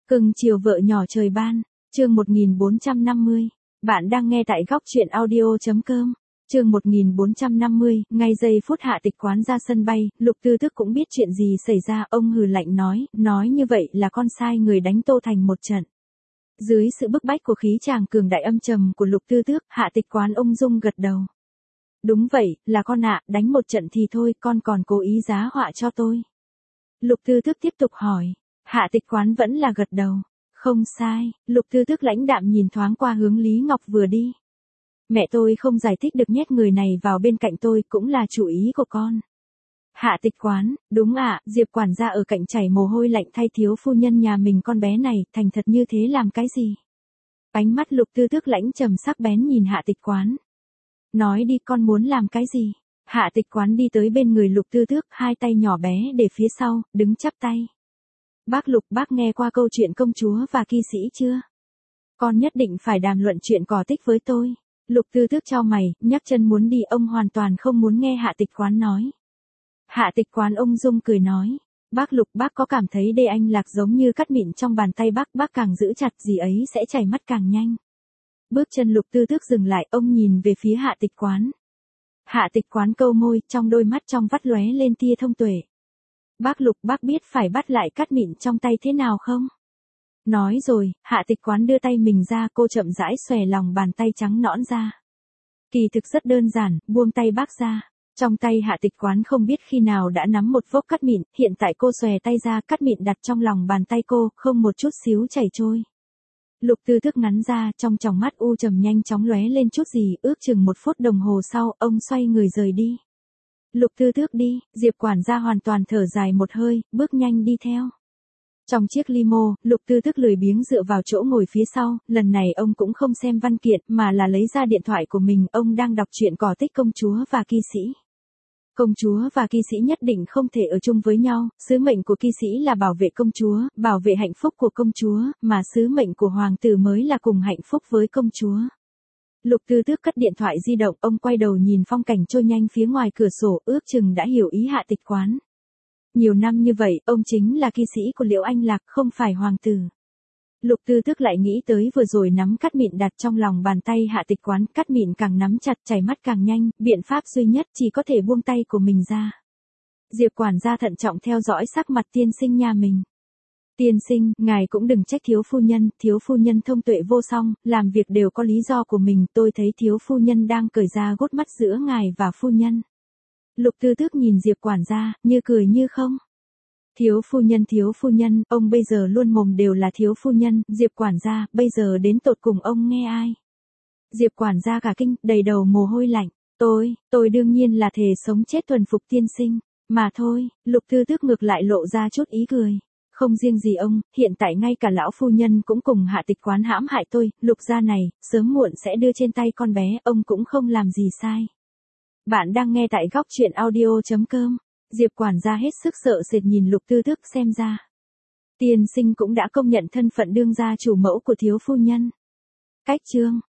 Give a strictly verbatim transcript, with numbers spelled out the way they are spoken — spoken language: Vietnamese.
Cưng chiều vợ nhỏ trời ban, chương một nghìn bốn trăm năm mươi. Bạn đang nghe tại góc truyện audio.com. Chương một nghìn bốn trăm năm mươi, ngay giây phút Hạ Tịch Quán ra sân bay, Lục Tư Tước cũng biết chuyện gì xảy ra, ông hừ lạnh nói, nói như vậy là con sai người đánh Tô Thành một trận. Dưới sự bức bách của khí chàng cường đại âm trầm của Lục Tư Tước, Hạ Tịch Quán ung dung gật đầu. Đúng vậy, là con ạ, đánh một trận thì thôi, con còn cố ý giá họa cho tôi. Lục Tư Tước tiếp tục hỏi. Hạ Tịch Quán vẫn là gật đầu. Không sai, Lục Tư Tước lãnh đạm nhìn thoáng qua hướng Lý Ngọc vừa đi. Mẹ tôi không giải thích được nhét người này vào bên cạnh tôi cũng là chủ ý của con. Hạ Tịch Quán, đúng ạ, Diệp quản gia ở cạnh chảy mồ hôi lạnh thay thiếu phu nhân nhà mình con bé này, thành thật như thế làm cái gì? Ánh mắt Lục Tư Tước lãnh trầm sắc bén nhìn Hạ Tịch Quán. Nói đi con muốn làm cái gì? Hạ Tịch Quán đi tới bên người Lục Tư Tước, hai tay nhỏ bé để phía sau, đứng chắp tay. Bác Lục, bác nghe qua câu chuyện công chúa và kỵ sĩ chưa? Con nhất định phải đàm luận chuyện cỏ tích với tôi. Lục Tư Tước chau mày, nhấc chân muốn đi, ông hoàn toàn không muốn nghe Hạ Tịch Quán nói. Hạ Tịch Quán ung dung cười nói. Bác Lục, bác có cảm thấy đê anh lạc giống như cắt mịn trong bàn tay bác, bác càng giữ chặt gì ấy sẽ chảy mất càng nhanh. Bước chân Lục Tư Tước dừng lại, ông nhìn về phía Hạ Tịch Quán. Hạ Tịch Quán câu môi, trong đôi mắt trong vắt lóe lên tia thông tuệ. Bác Lục, bác biết phải bắt lại cắt mịn trong tay thế nào không? Nói rồi, Hạ Tịch Quán đưa tay mình ra, cô chậm rãi xòe lòng bàn tay trắng nõn ra. Kỳ thực rất đơn giản, buông tay bác ra. Trong tay Hạ Tịch Quán không biết khi nào đã nắm một vốc cắt mịn, hiện tại cô xòe tay ra, cắt mịn đặt trong lòng bàn tay cô, không một chút xíu chảy trôi. Lục Tư Tước ngắn ra, trong tròng mắt u trầm nhanh chóng lóe lên chút gì, ước chừng một phút đồng hồ sau, ông xoay người rời đi. Lục Tư Tước đi, Diệp quản gia hoàn toàn thở dài một hơi, bước nhanh đi theo. Trong chiếc limo, Lục Tư Tước lười biếng dựa vào chỗ ngồi phía sau, lần này ông cũng không xem văn kiện mà là lấy ra điện thoại của mình, ông đang đọc truyện cỏ tích công chúa và kỵ sĩ. Công chúa và kỵ sĩ nhất định không thể ở chung với nhau, sứ mệnh của kỵ sĩ là bảo vệ công chúa, bảo vệ hạnh phúc của công chúa, mà sứ mệnh của hoàng tử mới là cùng hạnh phúc với công chúa. Lục Tư Tước cất điện thoại di động, ông quay đầu nhìn phong cảnh trôi nhanh phía ngoài cửa sổ, ước chừng đã hiểu ý Hạ Tịch Quán. Nhiều năm như vậy, ông chính là kỵ sĩ của Liễu Anh Lạc, không phải hoàng tử. Lục Tư Tước lại nghĩ tới vừa rồi nắm cắt mịn đặt trong lòng bàn tay Hạ Tịch Quán, cắt mịn càng nắm chặt chảy mắt càng nhanh, biện pháp duy nhất chỉ có thể buông tay của mình ra. Diệp quản gia thận trọng theo dõi sắc mặt tiên sinh nhà mình. Tiên sinh, ngài cũng đừng trách thiếu phu nhân, thiếu phu nhân thông tuệ vô song, làm việc đều có lý do của mình, tôi thấy thiếu phu nhân đang cởi ra gốt mắt giữa ngài và phu nhân. Lục Tư Tước nhìn Diệp quản gia, như cười như không. Thiếu phu nhân thiếu phu nhân, ông bây giờ luôn mồm đều là thiếu phu nhân, Diệp quản gia, bây giờ đến tột cùng ông nghe ai? Diệp quản gia cả kinh, đầy đầu mồ hôi lạnh, tôi, tôi đương nhiên là thề sống chết thuần phục tiên sinh, mà thôi. Lục Tư Tước ngược lại lộ ra chút ý cười. Không riêng gì ông, hiện tại ngay cả lão phu nhân cũng cùng Hạ Tịch Quán hãm hại tôi, Lục gia này, sớm muộn sẽ đưa trên tay con bé, ông cũng không làm gì sai. Bạn đang nghe tại góc truyện audio.com. Diệp quản gia hết sức sợ sệt nhìn Lục Tư Tước, xem ra tiên sinh cũng đã công nhận thân phận đương gia chủ mẫu của thiếu phu nhân. Cách chương